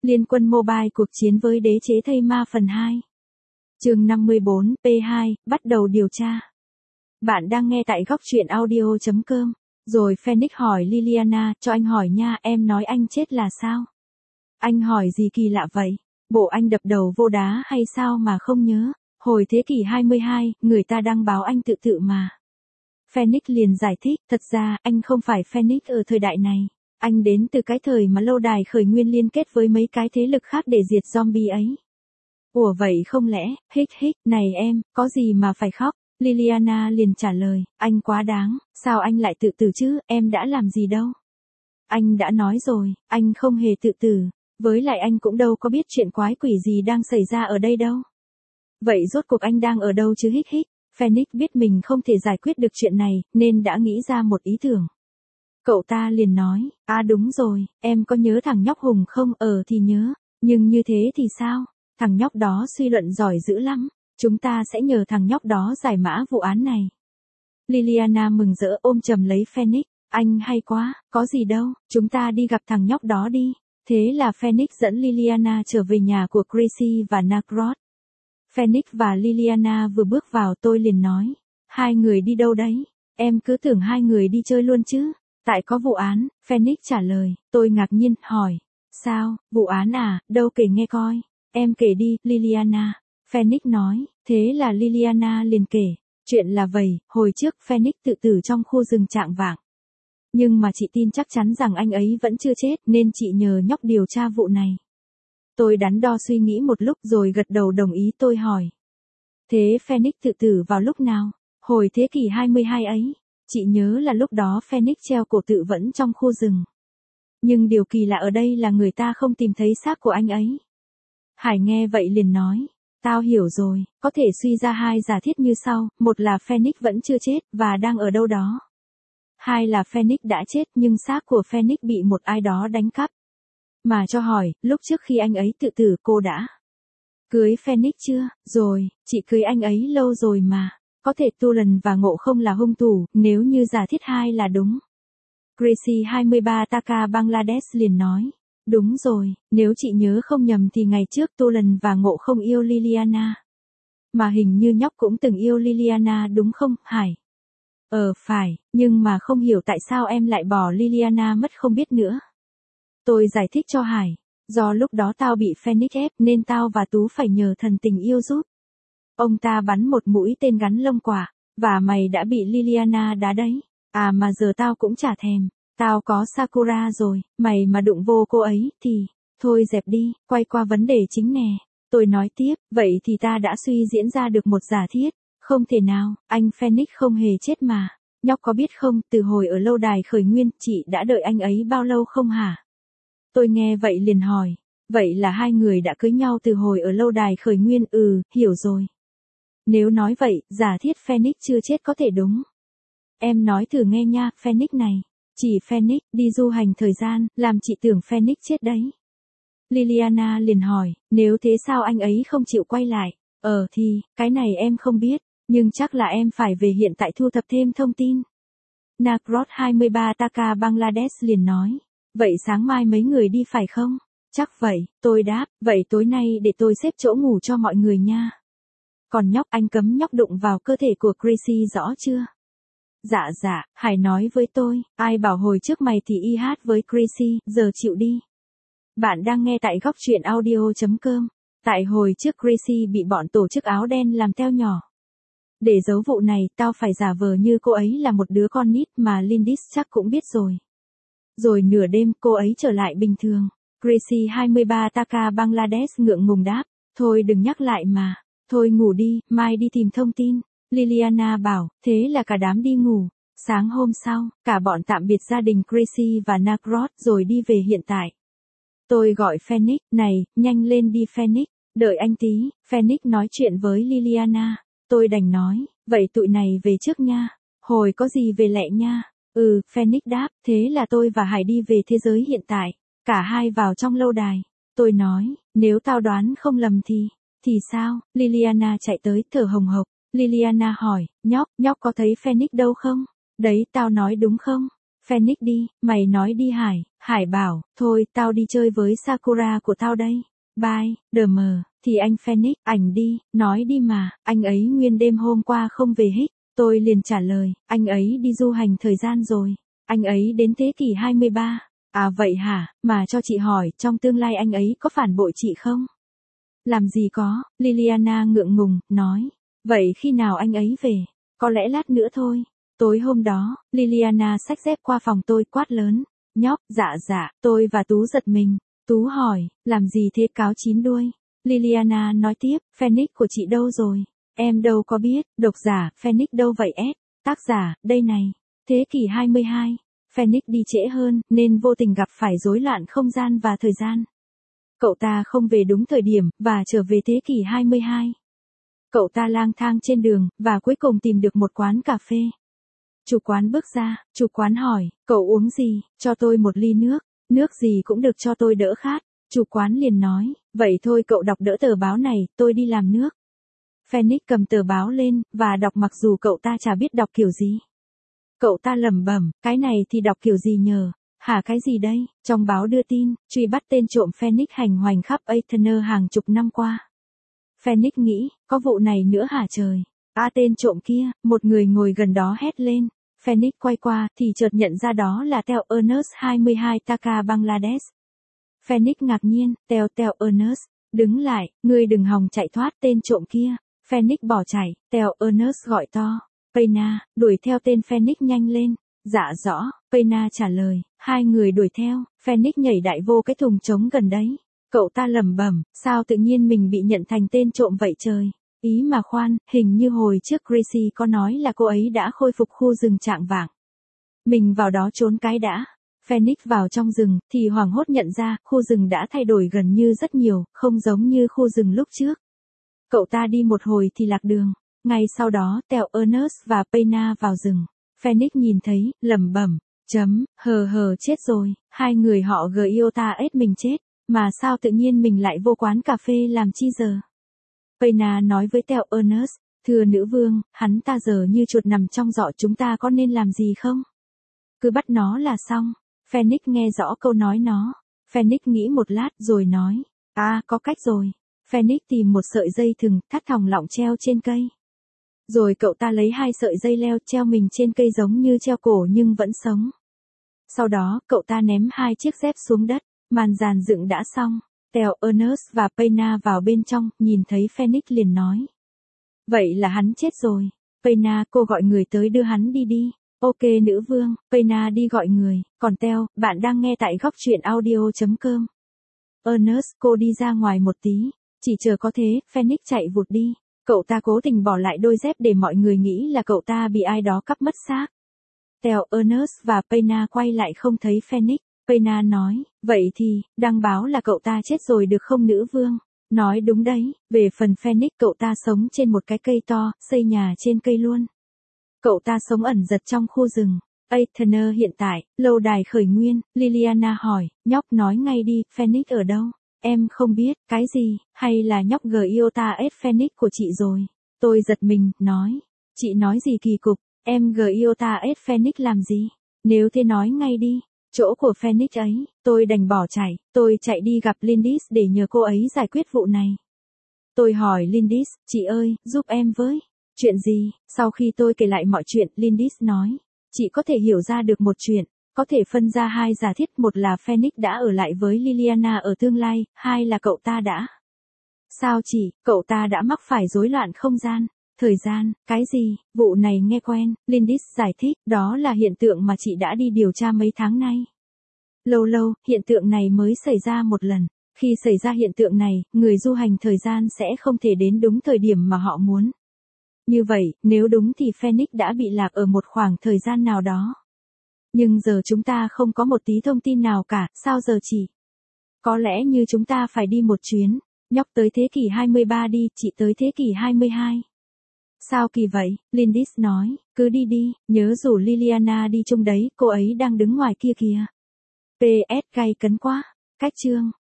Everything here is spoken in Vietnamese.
Liên quân mobile cuộc chiến với đế chế thây ma phần 2. Chương 54, P2, bắt đầu điều tra. Bạn đang nghe tại góc truyện audio.com. Rồi Phoenix hỏi Liliana, cho anh hỏi nha, em nói anh chết là sao? Anh hỏi gì kỳ lạ vậy? Bộ anh đập đầu vô đá hay sao mà không nhớ? Hồi thế kỷ 22, người ta đăng báo anh tự tử mà. Phoenix liền giải thích, thật ra anh không phải Phoenix ở thời đại này. Anh đến từ cái thời mà lâu đài khởi nguyên liên kết với mấy cái thế lực khác để diệt zombie ấy. Ủa vậy không lẽ, này em, có gì mà phải khóc? Liliana liền trả lời, anh quá đáng, sao anh lại tự tử chứ, em đã làm gì đâu. Anh đã nói rồi, anh không hề tự tử, với lại anh cũng đâu có biết chuyện quái quỷ gì đang xảy ra ở đây đâu. Vậy rốt cuộc anh đang ở đâu chứ Phoenix biết mình không thể giải quyết được chuyện này, nên đã nghĩ ra một ý tưởng. Cậu ta liền nói, đúng rồi, em có nhớ thằng nhóc Hùng không? Thì nhớ, nhưng như thế thì sao? Thằng nhóc đó suy luận giỏi dữ lắm, chúng ta sẽ nhờ thằng nhóc đó giải mã vụ án này. Liliana mừng rỡ ôm chầm lấy Phoenix, anh hay quá, có gì đâu, chúng ta đi gặp thằng nhóc đó đi. Thế là Phoenix dẫn Liliana trở về nhà của Gracie và Nacrod. Phoenix và Liliana vừa bước vào tôi liền nói, hai người đi đâu đấy? Em cứ tưởng hai người đi chơi luôn chứ. Tại có vụ án, Phoenix trả lời, tôi ngạc nhiên, hỏi, sao, vụ án à, đâu kể nghe coi, em kể đi, Liliana. Phoenix nói, thế là Liliana liền kể, chuyện là vậy, hồi trước Phoenix tự tử trong khu rừng Trạng Vạng. Nhưng mà chị tin chắc chắn rằng anh ấy vẫn chưa chết nên chị nhờ nhóc điều tra vụ này. Tôi đắn đo suy nghĩ một lúc rồi gật đầu đồng ý. Tôi hỏi, thế Phoenix tự tử vào lúc nào? Hồi thế kỷ 22 ấy. Chị nhớ là lúc đó Phoenix treo cổ tự vẫn trong khu rừng. Nhưng điều kỳ lạ ở đây là người ta không tìm thấy xác của anh ấy. Hải nghe vậy liền nói, tao hiểu rồi, có thể suy ra hai giả thiết như sau, một là Phoenix vẫn chưa chết và đang ở đâu đó. Hai là Phoenix đã chết nhưng xác của Phoenix bị một ai đó đánh cắp. Mà cho hỏi, lúc trước khi anh ấy tự tử cô đã cưới Phoenix chưa? Rồi, chị cưới anh ấy lâu rồi mà. Có thể Tulan và Ngộ không là hung thủ, nếu như giả thiết 2 là đúng. Gracie 23 Taka Bangladesh liền nói, đúng rồi, nếu chị nhớ không nhầm thì ngày trước Tulan và Ngộ không yêu Liliana. Mà hình như nhóc cũng từng yêu Liliana đúng không, Hải? Phải, nhưng mà không hiểu tại sao em lại bỏ Liliana mất không biết nữa. Tôi giải thích cho Hải, do lúc đó tao bị Phoenix ép nên tao và Tú phải nhờ thần tình yêu giúp. Ông ta bắn một mũi tên gắn lông quả, và mày đã bị Liliana đá đấy. Mà giờ tao cũng chả thèm, tao có Sakura rồi, mày mà đụng vô cô ấy thì, thôi dẹp đi, quay qua vấn đề chính nè. Tôi nói tiếp, vậy thì ta đã suy diễn ra được một giả thiết, không thể nào, anh Phoenix không hề chết mà. Nhóc có biết không, từ hồi ở lâu đài khởi nguyên, chị đã đợi anh ấy bao lâu không hả? Tôi nghe vậy liền hỏi, vậy là hai người đã cưới nhau từ hồi ở lâu đài khởi nguyên? Hiểu rồi. Nếu nói vậy, giả thiết Phoenix chưa chết có thể đúng. Em nói thử nghe nha, Phoenix này. Chỉ Phoenix, đi du hành thời gian, làm chị tưởng Phoenix chết đấy. Liliana liền hỏi, nếu thế sao anh ấy không chịu quay lại? Thì, cái này em không biết, nhưng chắc là em phải về hiện tại thu thập thêm thông tin. Nacrod 23 Taka Bangladesh liền nói, vậy sáng mai mấy người đi phải không? Chắc vậy, tôi đáp, vậy tối nay để tôi xếp chỗ ngủ cho mọi người nha. Còn nhóc, anh cấm nhóc đụng vào cơ thể của Gracie rõ chưa? Dạ, Hải nói với tôi, ai bảo hồi trước mày thì y hát với Gracie, giờ chịu đi. Bạn đang nghe tại góc truyện audio.com. Tại hồi trước Gracie bị bọn tổ chức áo đen làm teo nhỏ. Để giấu vụ này, tao phải giả vờ như cô ấy là một đứa con nít mà Lindis chắc cũng biết rồi. Rồi nửa đêm, cô ấy trở lại bình thường. Gracie 23 Taka Bangladesh ngượng ngùng đáp, thôi đừng nhắc lại mà. Thôi ngủ đi, mai đi tìm thông tin. Liliana bảo, thế là cả đám đi ngủ. Sáng hôm sau, cả bọn tạm biệt gia đình Gracie và Nacrod rồi đi về hiện tại. Tôi gọi Phoenix, này, nhanh lên đi Phoenix, đợi anh tí. Phoenix nói chuyện với Liliana. Tôi đành nói, vậy tụi này về trước nha. Hồi có gì về lẹ nha. Phoenix đáp, thế là tôi và Hải đi về thế giới hiện tại. Cả hai vào trong lâu đài. Tôi nói, nếu tao đoán không lầm thì sao? Liliana chạy tới thở hồng hộc. Liliana hỏi, nhóc có thấy Phoenix đâu không? Đấy, tao nói đúng không? Phoenix đi, mày nói đi Hải. Hải bảo, thôi, tao đi chơi với Sakura của tao đây. Bye, đờ mờ, thì anh Phoenix, ảnh đi, nói đi mà, anh ấy nguyên đêm hôm qua không về hích. Tôi liền trả lời, anh ấy đi du hành thời gian rồi. Anh ấy đến thế kỷ 23. À vậy hả, mà cho chị hỏi, trong tương lai anh ấy có phản bội chị không? Làm gì có, Liliana ngượng ngùng, nói. Vậy khi nào anh ấy về? Có lẽ lát nữa thôi. Tối hôm đó, Liliana xách dép qua phòng tôi quát lớn. Nhóc, dạ, tôi và Tú giật mình. Tú hỏi, làm gì thế cáo chín đuôi? Liliana nói tiếp, Phoenix của chị đâu rồi? Em đâu có biết, độc giả, Phoenix đâu vậy S? Tác giả, đây này. Thế kỷ 22. Phoenix đi trễ hơn, nên vô tình gặp phải rối loạn không gian và thời gian. Cậu ta không về đúng thời điểm, và trở về thế kỷ 22. Cậu ta lang thang trên đường, và cuối cùng tìm được một quán cà phê. Chủ quán bước ra, chủ quán hỏi, cậu uống gì, cho tôi một ly nước, nước gì cũng được cho tôi đỡ khát. Chủ quán liền nói, vậy thôi cậu đọc đỡ tờ báo này, tôi đi làm nước. Phoenix cầm tờ báo lên, và đọc mặc dù cậu ta chả biết đọc kiểu gì. Cậu ta lẩm bẩm, cái này thì đọc kiểu gì nhờ? Hả cái gì đây? Trong báo đưa tin, truy bắt tên trộm Phoenix hành hoành khắp Athena hàng chục năm qua. Phoenix nghĩ, có vụ này nữa hả trời? À tên trộm kia, một người ngồi gần đó hét lên. Phoenix quay qua, thì chợt nhận ra đó là Theo Ernest 22 Taka Bangladesh. Phoenix ngạc nhiên, Theo Ernest, đứng lại, ngươi đừng hòng chạy thoát tên trộm kia. Phoenix bỏ chạy, Theo Ernest gọi to. Payna, đuổi theo tên Phoenix nhanh lên. Dạ rõ, Payna trả lời, hai người đuổi theo, Phoenix nhảy đại vô cái thùng trống gần đấy. Cậu ta lẩm bẩm, sao tự nhiên mình bị nhận thành tên trộm vậy trời? Ý mà khoan, hình như hồi trước Gracie có nói là cô ấy đã khôi phục khu rừng trạng vạng. Mình vào đó trốn cái đã. Phoenix vào trong rừng, thì hoảng hốt nhận ra, khu rừng đã thay đổi gần như rất nhiều, không giống như khu rừng lúc trước. Cậu ta đi một hồi thì lạc đường. Ngay sau đó, Theo Ernest và Payna vào rừng. Phoenix nhìn thấy, lẩm bẩm, chết rồi, hai người họ Giota ết mình chết, mà sao tự nhiên mình lại vô quán cà phê làm chi giờ? Payna nói với Theo Ernest, thưa nữ vương, hắn ta giờ như chuột nằm trong giỏ, chúng ta có nên làm gì không? Cứ bắt nó là xong. Phoenix nghe rõ câu nói nó. Phoenix nghĩ một lát rồi nói, có cách rồi. Phoenix tìm một sợi dây thừng, thắt thòng lọng treo trên cây. Rồi cậu ta lấy hai sợi dây leo treo mình trên cây giống như treo cổ nhưng vẫn sống. Sau đó, cậu ta ném hai chiếc dép xuống đất, màn dàn dựng đã xong. Theo Ernest và Payna vào bên trong, nhìn thấy Phoenix liền nói. Vậy là hắn chết rồi. Payna, cô gọi người tới đưa hắn đi đi. Ok nữ vương, Payna đi gọi người, còn Theo, bạn đang nghe tại góc truyện audio.com. Ernest, cô đi ra ngoài một tí. Chỉ chờ có thế, Phoenix chạy vụt đi. Cậu ta cố tình bỏ lại đôi dép để mọi người nghĩ là cậu ta bị ai đó cắp mất xác. Theo Ernest và Payna quay lại không thấy Phoenix. Payna nói, vậy thì, đăng báo là cậu ta chết rồi được không nữ vương? Nói đúng đấy, về phần Phoenix cậu ta sống trên một cái cây to, xây nhà trên cây luôn. Cậu ta sống ẩn giật trong khu rừng. Athena hiện tại, lâu đài khởi nguyên, Liliana hỏi, nhóc nói ngay đi, Phoenix ở đâu? Em không biết, cái gì, hay là nhóc Giota ết Phoenix của chị rồi? Tôi giật mình, nói. Chị nói gì kỳ cục, em Giota ết Phoenix làm gì? Nếu thế nói ngay đi, chỗ của Phoenix ấy, tôi đành bỏ chạy, tôi chạy đi gặp Lindis để nhờ cô ấy giải quyết vụ này. Tôi hỏi Lindis, chị ơi, giúp em với. Chuyện gì? Sau khi tôi kể lại mọi chuyện, Lindis nói. Chị có thể hiểu ra được một chuyện. Có thể phân ra hai giả thiết, một là Phoenix đã ở lại với Liliana ở tương lai, hai là cậu ta đã. Sao chị, cậu ta đã mắc phải rối loạn không gian, thời gian, cái gì, vụ này nghe quen, Lindis giải thích, đó là hiện tượng mà chị đã đi điều tra mấy tháng nay. Lâu, hiện tượng này mới xảy ra một lần. Khi xảy ra hiện tượng này, người du hành thời gian sẽ không thể đến đúng thời điểm mà họ muốn. Như vậy, nếu đúng thì Phoenix đã bị lạc ở một khoảng thời gian nào đó. Nhưng giờ chúng ta không có một tí thông tin nào cả, sao giờ chị? Có lẽ như chúng ta phải đi một chuyến. Nhóc tới thế kỷ 23 đi, chị tới thế kỷ 22. Sao kỳ vậy? Lindis nói, cứ đi đi, nhớ rủ Liliana đi chung đấy, cô ấy đang đứng ngoài kia kìa. PS gay cấn quá. Cách chương.